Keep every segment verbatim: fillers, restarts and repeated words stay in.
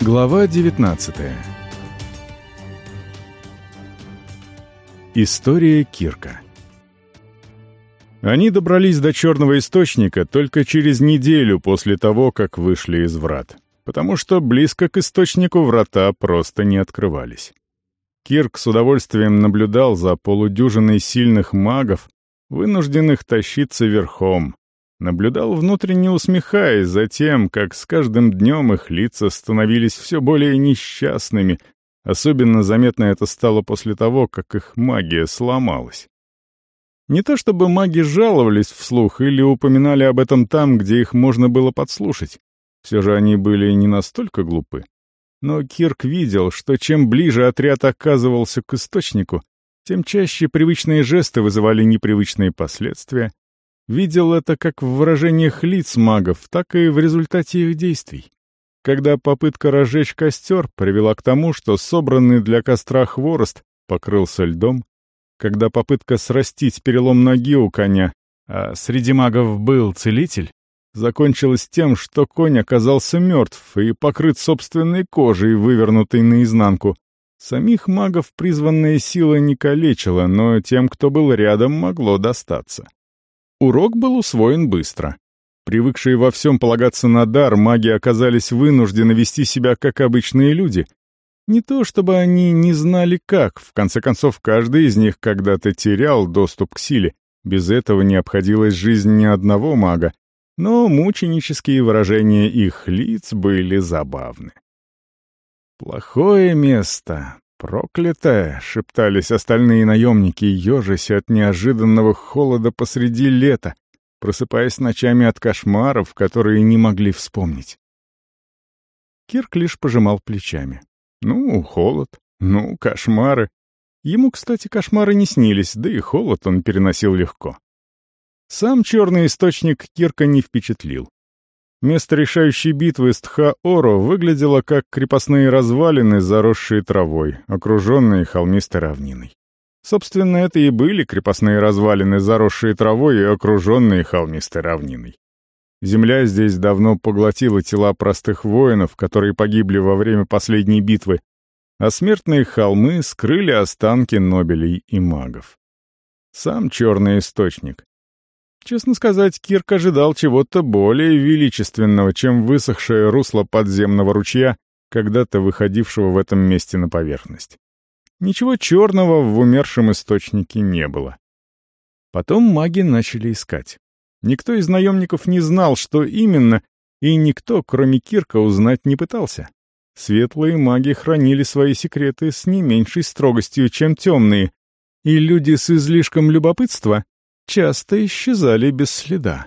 Глава девятнадцатая. История Кирка. Они добрались до Черного Источника только через неделю после того, как вышли из врат, потому что близко к Источнику врата просто не открывались. Кирк с удовольствием наблюдал за полудюжиной сильных магов, вынужденных тащиться верхом, наблюдал, внутренне усмехаясь за тем, как с каждым днем их лица становились все более несчастными. Особенно заметно это стало после того, как их магия сломалась. Не то чтобы маги жаловались вслух или упоминали об этом там, где их можно было подслушать. Все же они были не настолько глупы. Но Кирк видел, что чем ближе отряд оказывался к Источнику, тем чаще привычные жесты вызывали непривычные последствия. Видел это как в выражениях лиц магов, так и в результате их действий. Когда попытка разжечь костер привела к тому, что собранный для костра хворост покрылся льдом, когда попытка срастить перелом ноги у коня, а среди магов был целитель, закончилась тем, что конь оказался мертв и покрыт собственной кожей, вывернутой наизнанку. Самих магов призванная сила не калечила, но тем, кто был рядом, могло достаться. Урок был усвоен быстро. Привыкшие во всем полагаться на дар, маги оказались вынуждены вести себя как обычные люди. Не то чтобы они не знали как, в конце концов, каждый из них когда-то терял доступ к силе, без этого не обходилась жизнь ни одного мага, но мученические выражения их лиц были забавны. «Плохое место, проклятое», — шептались остальные наемники, ежась от неожиданного холода посреди лета, просыпаясь ночами от кошмаров, которые не могли вспомнить. Кирк лишь пожимал плечами. Ну, холод, ну, кошмары. Ему, кстати, кошмары не снились, да и холод он переносил легко. Сам Черный Источник Кирка не впечатлил. Место решающей битвы с Тха-Оро выглядело как крепостные развалины, заросшие травой, окруженные холмистой равниной. Собственно, это и были крепостные развалины, заросшие травой и окруженные холмистой равниной. Земля здесь давно поглотила тела простых воинов, которые погибли во время последней битвы, а смертные холмы скрыли останки нобелей и магов. Сам Черный Источник. Честно сказать, Кирк ожидал чего-то более величественного, чем высохшее русло подземного ручья, когда-то выходившего в этом месте на поверхность. Ничего черного в умершем источнике не было. Потом маги начали искать. Никто из наемников не знал, что именно, и никто, кроме Кирка, узнать не пытался. Светлые маги хранили свои секреты с не меньшей строгостью, чем темные, и люди с излишком любопытства часто исчезали без следа.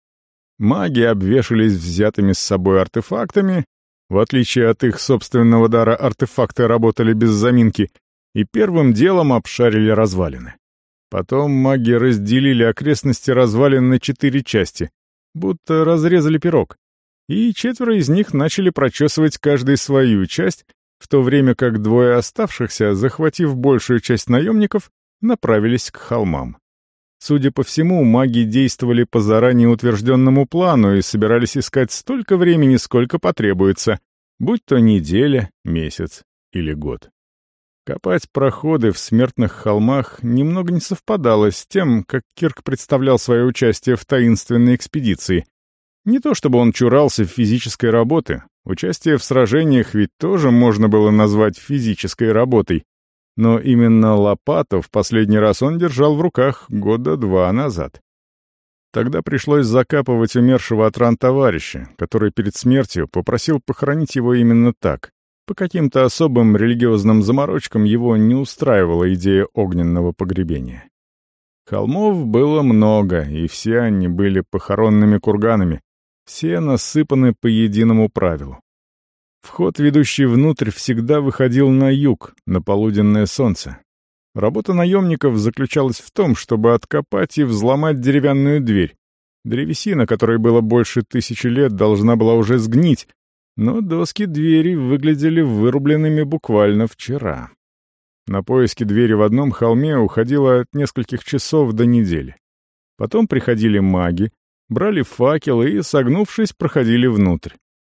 Маги обвешались взятыми с собой артефактами, в отличие от их собственного дара артефакты работали без заминки, и первым делом обшарили развалины. Потом маги разделили окрестности развалин на четыре части, будто разрезали пирог, и четверо из них начали прочесывать каждый свою часть, в то время как двое оставшихся, захватив большую часть наемников, направились к холмам. Судя по всему, маги действовали по заранее утвержденному плану и собирались искать столько времени, сколько потребуется, будь то неделя, месяц или год. Копать проходы в смертных холмах немного не совпадало с тем, как Кирк представлял свое участие в таинственной экспедиции. Не то чтобы он чурался физической работы, участие в сражениях ведь тоже можно было назвать физической работой, но именно лопату в последний раз он держал в руках года два назад. Тогда пришлось закапывать умершего от ран товарища, который перед смертью попросил похоронить его именно так. По каким-то особым религиозным заморочкам его не устраивала идея огненного погребения. Холмов было много, и все они были похоронными курганами, все насыпаны по единому правилу. Вход, ведущий внутрь, всегда выходил на юг, на полуденное солнце. Работа наемников заключалась в том, чтобы откопать и взломать деревянную дверь. Древесина, которой было больше тысячи лет, должна была уже сгнить, но доски двери выглядели вырубленными буквально вчера. На поиски двери в одном холме уходило от нескольких часов до недели. Потом приходили маги, брали факелы и, согнувшись, проходили внутрь.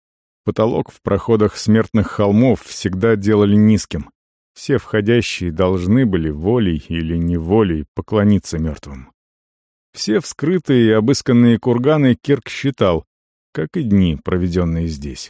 Потолок в проходах смертных холмов всегда делали низким. Все входящие должны были волей или неволей поклониться мертвым. Все вскрытые и обысканные курганы Кирк считал, как и дни, проведенные здесь.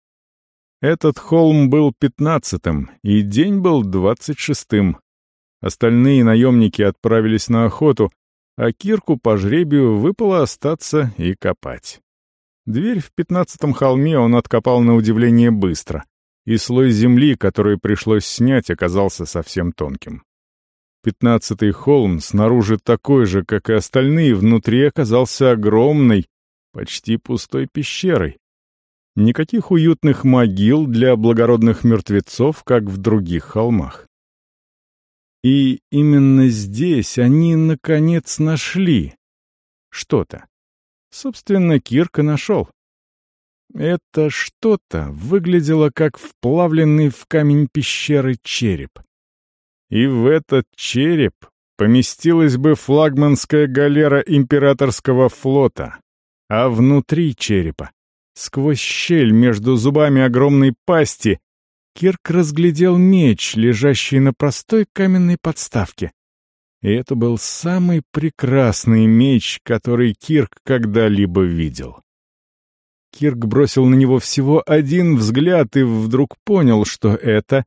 Этот холм был пятнадцатым, и день был двадцать шестым. Остальные наемники отправились на охоту, а Кирку по жребию выпало остаться и копать. Дверь в пятнадцатом холме он откопал на удивление быстро, и слой земли, который пришлось снять, оказался совсем тонким. Пятнадцатый холм, снаружи такой же, как и остальные, внутри оказался огромной, почти пустой пещерой. Никаких уютных могил для благородных мертвецов, как в других холмах. И именно здесь они, наконец, нашли что-то. Собственно, Кирк и нашел. Это что-то выглядело как вплавленный в камень пещеры череп. И в этот череп поместилась бы флагманская галера императорского флота, а внутри черепа, сквозь щель между зубами огромной пасти, Кирк разглядел меч, лежащий на простой каменной подставке. И это был самый прекрасный меч, который Кирк когда-либо видел. Кирк бросил на него всего один взгляд и вдруг понял, что это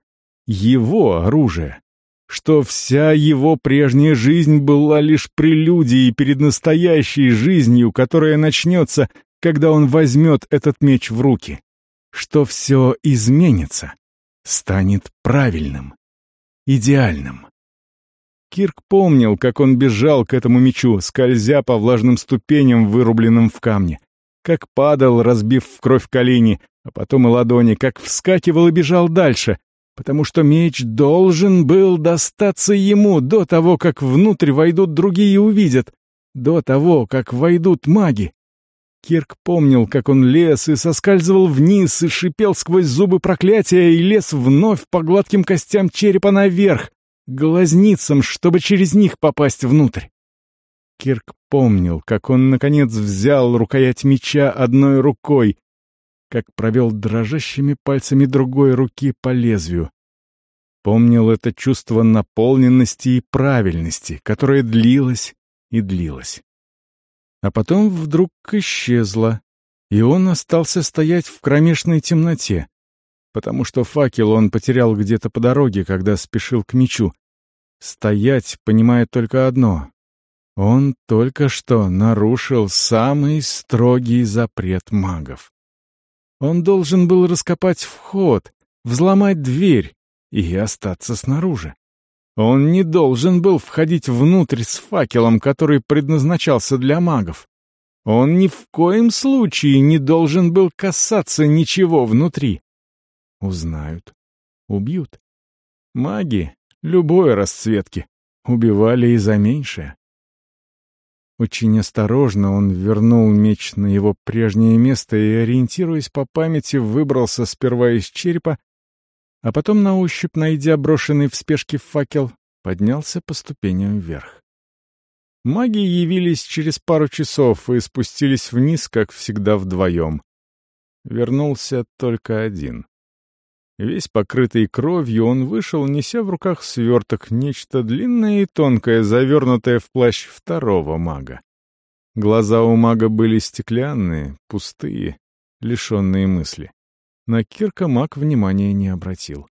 его оружие, что вся его прежняя жизнь была лишь прелюдией перед настоящей жизнью, которая начнется, когда он возьмет этот меч в руки, что все изменится, станет правильным, идеальным. Кирк помнил, как он бежал к этому мечу, скользя по влажным ступеням, вырубленным в камне, как падал, разбив в кровь колени, а потом и ладони, как вскакивал и бежал дальше, потому что меч должен был достаться ему до того, как внутрь войдут другие и увидят, до того, как войдут маги. Кирк помнил, как он лез и соскальзывал вниз, и шипел сквозь зубы проклятия, и лез вновь по гладким костям черепа наверх, к глазницам, чтобы через них попасть внутрь. Кирк помнил, как он, наконец, взял рукоять меча одной рукой, как провел дрожащими пальцами другой руки по лезвию. Помнил это чувство наполненности и правильности, которое длилось и длилось. А потом вдруг исчезло, и он остался стоять в кромешной темноте, потому что факел он потерял где-то по дороге, когда спешил к мечу. Стоять, понимая только одно — он только что нарушил самый строгий запрет магов. Он должен был раскопать вход, взломать дверь и остаться снаружи. Он не должен был входить внутрь с факелом, который предназначался для магов. Он ни в коем случае не должен был касаться ничего внутри. Узнают, убьют. Маги любой расцветки убивали и за меньшее. Очень осторожно он вернул меч на его прежнее место и, ориентируясь по памяти, выбрался сперва из черепа, а потом, на ощупь найдя брошенный в спешке факел, поднялся по ступеням вверх. Маги явились через пару часов и спустились вниз, как всегда, вдвоем. Вернулся только один. Весь покрытый кровью, он вышел, неся в руках сверток, нечто длинное и тонкое, завернутое в плащ второго мага. Глаза у мага были стеклянные, пустые, лишенные мысли. На Кирка маг внимания не обратил.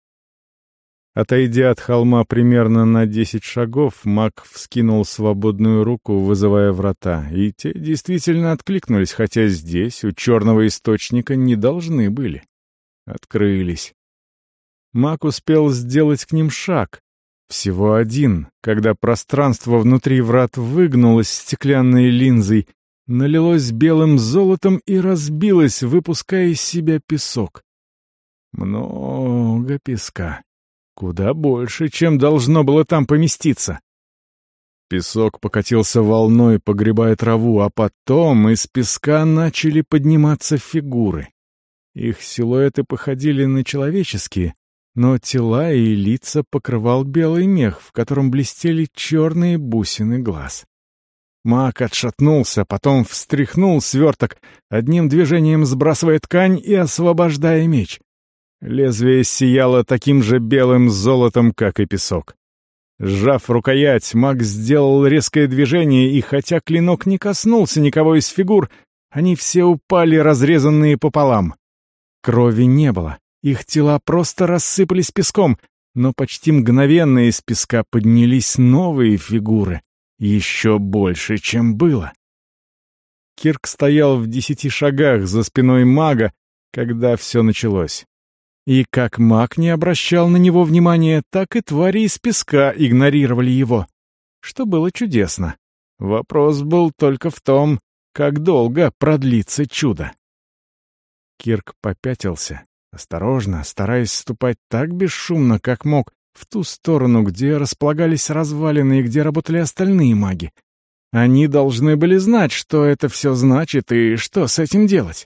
Отойдя от холма примерно на десять шагов, маг вскинул свободную руку, вызывая врата, и те действительно откликнулись, хотя здесь, у черного источника, не должны были. Открылись. Маг успел сделать к ним шаг, всего один, когда пространство внутри врат выгнулось стеклянной линзой, налилось белым золотом и разбилось, выпуская из себя песок. Много песка. Куда больше, чем должно было там поместиться. Песок покатился волной, погребая траву, а потом из песка начали подниматься фигуры. Их силуэты походили на человеческие, но тела и лица покрывал белый мех, в котором блестели черные бусины глаз. Маг отшатнулся, потом встряхнул сверток, одним движением сбрасывая ткань и освобождая меч. Лезвие сияло таким же белым золотом, как и песок. Сжав рукоять, маг сделал резкое движение, и хотя клинок не коснулся никого из фигур, они все упали, разрезанные пополам. Крови не было, их тела просто рассыпались песком, но почти мгновенно из песка поднялись новые фигуры, еще больше, чем было. Кирк стоял в десяти шагах за спиной мага, когда все началось. И как маг не обращал на него внимания, так и твари из песка игнорировали его, что было чудесно. Вопрос был только в том, как долго продлится чудо. Кирк попятился, осторожно, стараясь ступать так бесшумно, как мог, в ту сторону, где располагались развалины и где работали остальные маги. Они должны были знать, что это все значит и что с этим делать.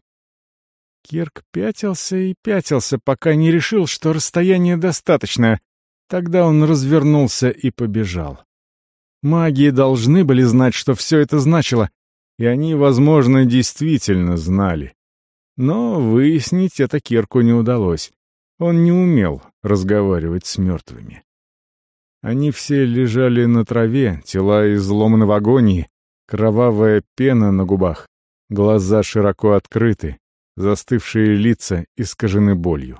Кирк пятился и пятился, пока не решил, что расстояние достаточное. Тогда он развернулся и побежал. Маги должны были знать, что все это значило, и они, возможно, действительно знали. Но выяснить это Кирку не удалось. Он не умел разговаривать с мертвыми. Они все лежали на траве, тела изломаны в агонии, кровавая пена на губах, глаза широко открыты, застывшие лица искажены болью.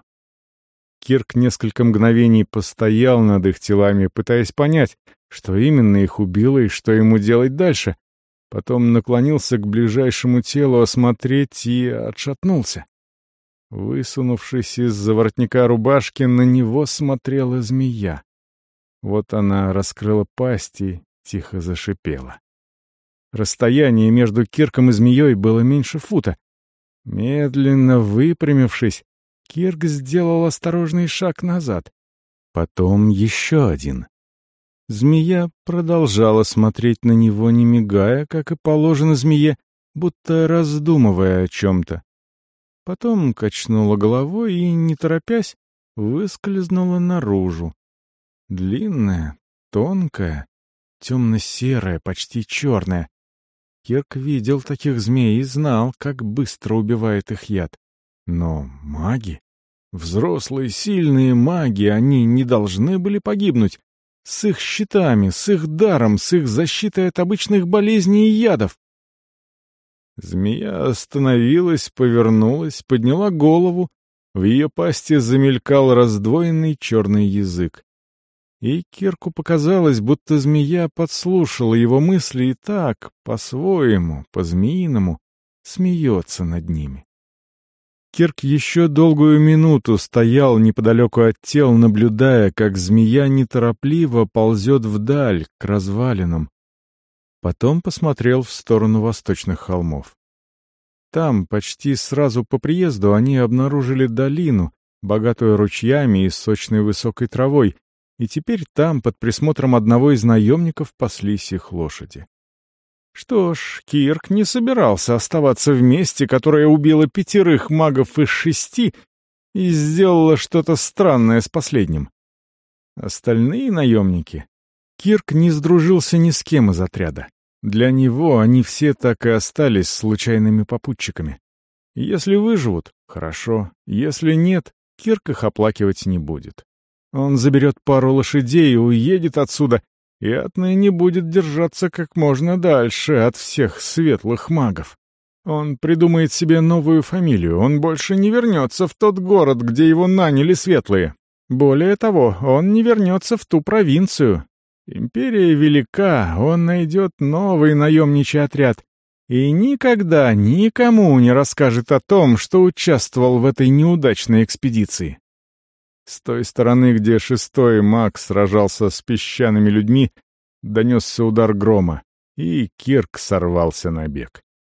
Кирк несколько мгновений постоял над их телами, пытаясь понять, что именно их убило и что ему делать дальше. Потом наклонился к ближайшему телу осмотреть и отшатнулся. Высунувшись из-за воротника рубашки, на него смотрела змея. Вот она раскрыла пасть и тихо зашипела. Расстояние между Кирком и змеей было меньше фута. Медленно выпрямившись, Кирк сделал осторожный шаг назад. Потом еще один. Змея продолжала смотреть на него, не мигая, как и положено змее, будто раздумывая о чем-то. Потом качнула головой и, не торопясь, выскользнула наружу. Длинная, тонкая, темно-серая, почти черная. Кирк видел таких змей и знал, как быстро убивает их яд. Но маги, взрослые, сильные маги, они не должны были погибнуть. С их щитами, с их даром, с их защитой от обычных болезней и ядов. Змея остановилась, повернулась, подняла голову. В ее пасти замелькал раздвоенный черный язык. И Кирку показалось, будто змея подслушала его мысли и так, по-своему, по-змеиному, смеется над ними. Кирк еще долгую минуту стоял неподалеку от тел, наблюдая, как змея неторопливо ползет вдаль, к развалинам. Потом посмотрел в сторону восточных холмов. Там, почти сразу по приезду, они обнаружили долину, богатую ручьями и сочной высокой травой, и теперь там, под присмотром одного из наемников, паслись их лошади. Что ж, Кирк не собирался оставаться в месте, которое убило пятерых магов из шести и сделало что-то странное с последним. Остальные наемники... Кирк не сдружился ни с кем из отряда. Для него они все так и остались случайными попутчиками. Если выживут — хорошо, если нет, Кирк их оплакивать не будет. Он заберет пару лошадей и уедет отсюда, и отныне будет держаться как можно дальше от всех светлых магов. Он придумает себе новую фамилию, он больше не вернется в тот город, где его наняли светлые. Более того, он не вернется в ту провинцию. Империя велика, он найдет новый наемничий отряд и никогда никому не расскажет о том, что участвовал в этой неудачной экспедиции. С той стороны, где шестой маг сражался с песчаными людьми, донесся удар грома, и Кирк сорвался на бег.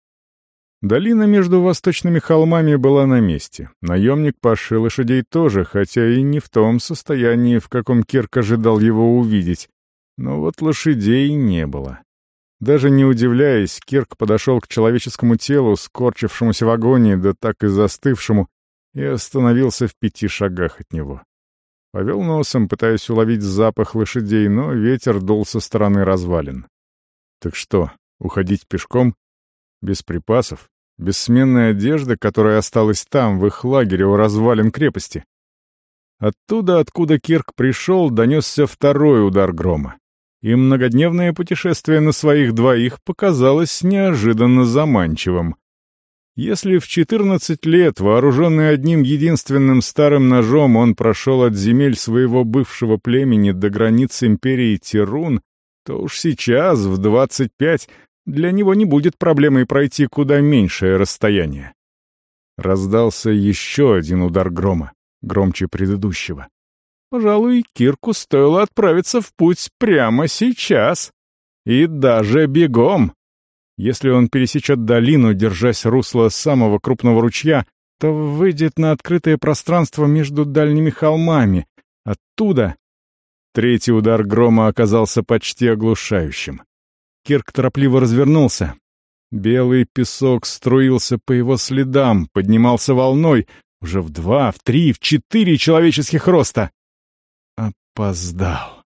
Долина между восточными холмами была на месте. Наемник паши лошадей тоже, хотя и не в том состоянии, в каком Кирк ожидал его увидеть. Но вот лошадей не было. Даже не удивляясь, Кирк подошел к человеческому телу, скорчившемуся в агонии, да так и застывшему, и остановился в пяти шагах от него. Повел носом, пытаясь уловить запах лошадей, но ветер дул со стороны развалин. «Так что, Уходить пешком? Без припасов? Без сменной одежды, которая осталась там, в их лагере у развалин крепости? Оттуда, откуда Кирк пришел, донесся второй удар грома. И многодневное путешествие на своих двоих показалось неожиданно заманчивым. Если в четырнадцать лет, вооруженный одним единственным старым ножом, он прошел от земель своего бывшего племени до границ империи Тирун, то уж сейчас, в двадцать пять, для него не будет проблемой пройти куда меньшее расстояние. Раздался еще один удар грома, громче предыдущего. Пожалуй, Кирку стоило отправиться в путь прямо сейчас. И даже бегом. Если он пересечет долину, держась русла самого крупного ручья, то выйдет на открытое пространство между дальними холмами. Оттуда... Третий удар грома оказался почти оглушающим. Кирк торопливо развернулся. Белый песок струился по его следам, поднимался волной, уже в два, в три, в четыре человеческих роста. Опоздал.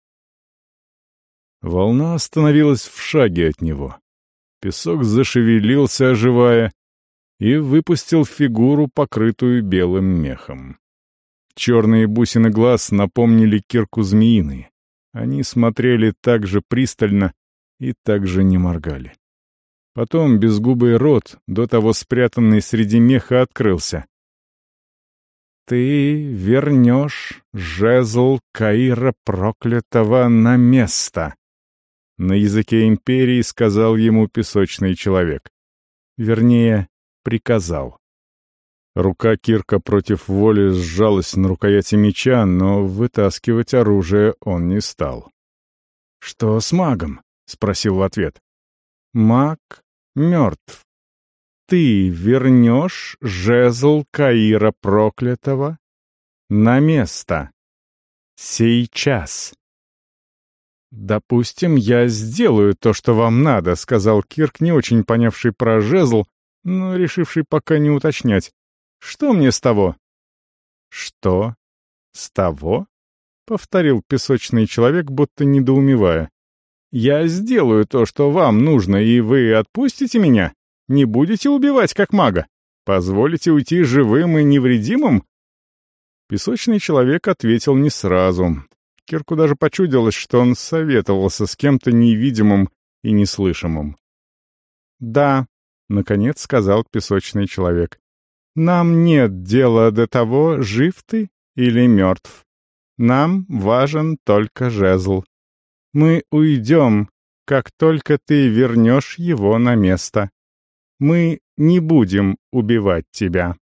Волна остановилась в шаге от него. Песок зашевелился, оживая, и выпустил фигуру, покрытую белым мехом. Черные бусины глаз напомнили Кирку змеиные. Они смотрели так же пристально и так же не моргали. Потом безгубый рот, до того спрятанный среди меха, открылся. «Ты вернешь жезл Каира проклятого на место», — на языке империи сказал ему песочный человек. Вернее, приказал. Рука Кирка против воли сжалась на рукояти меча, но вытаскивать оружие он не стал. «Что с магом?» — спросил в ответ. «Маг мертв. Ты вернешь жезл Каира проклятого на место. Сейчас». «Допустим, я сделаю то, что вам надо», — сказал Кирк, не очень понявший про жезл, но решивший пока не уточнять. «Что мне с того?» «Что? С того?» — повторил песочный человек, будто недоумевая. «Я сделаю то, что вам нужно, и вы отпустите меня? Не будете убивать как мага? Позволите уйти живым и невредимым?» Песочный человек ответил не сразу. Кирку даже почудилось, что он советовался с кем-то невидимым и неслышимым. «Да», — наконец сказал песочный человек, — «нам нет дела до того, жив ты или мертв. Нам важен только жезл. Мы уйдем, как только ты вернешь его на место. Мы не будем убивать тебя».